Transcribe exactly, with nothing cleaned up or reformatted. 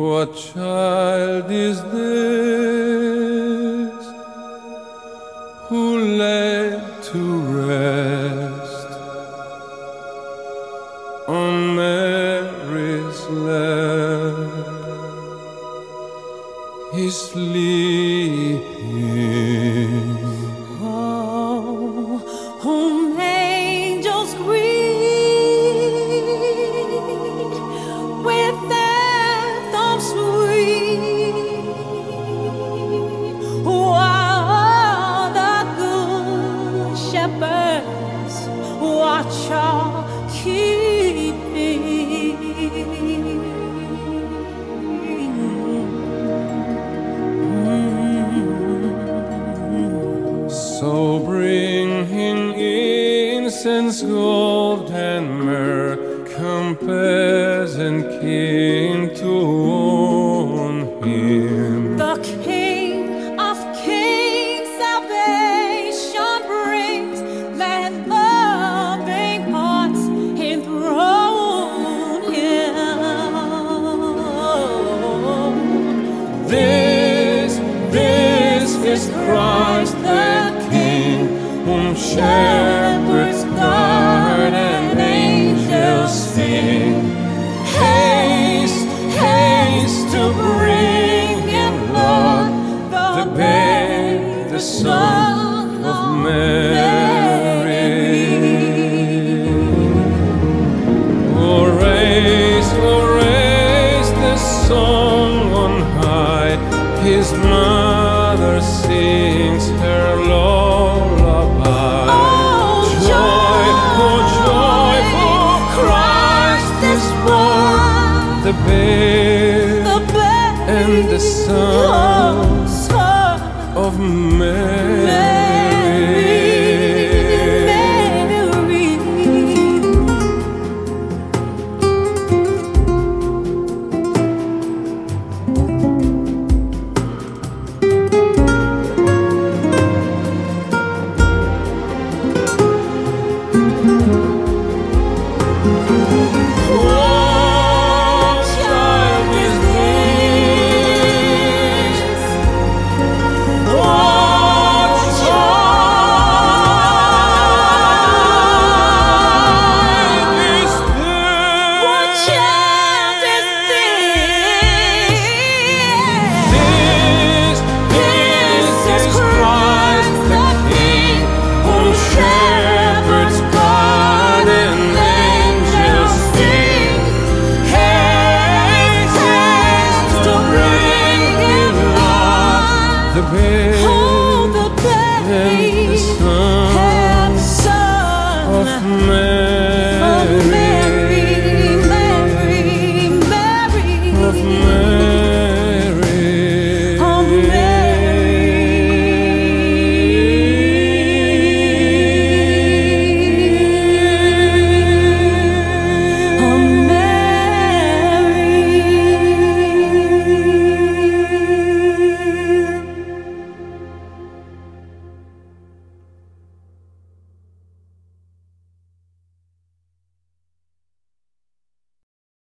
What child is this who lay to rest on Mary's lap? He's sleeping. Oh, whom angels greet with anthems sweet, while the good shepherds watch our keeping. So bringing incense, gold, and myrrh, come peasant king to own him. The King of Kings salvation brings, let loving hearts enthrone him. This, this is Christ the King, whom shepherds guard and angels sing. Haste, haste to bring him, Lord, the babe, the Son of Mary. Oh, raise, oh, raise the song on high. His mother sings her lullaby. Oh, Joy, oh joy, for Christ is born, the babe the babe and the Son oh, Son of Mary. Mary.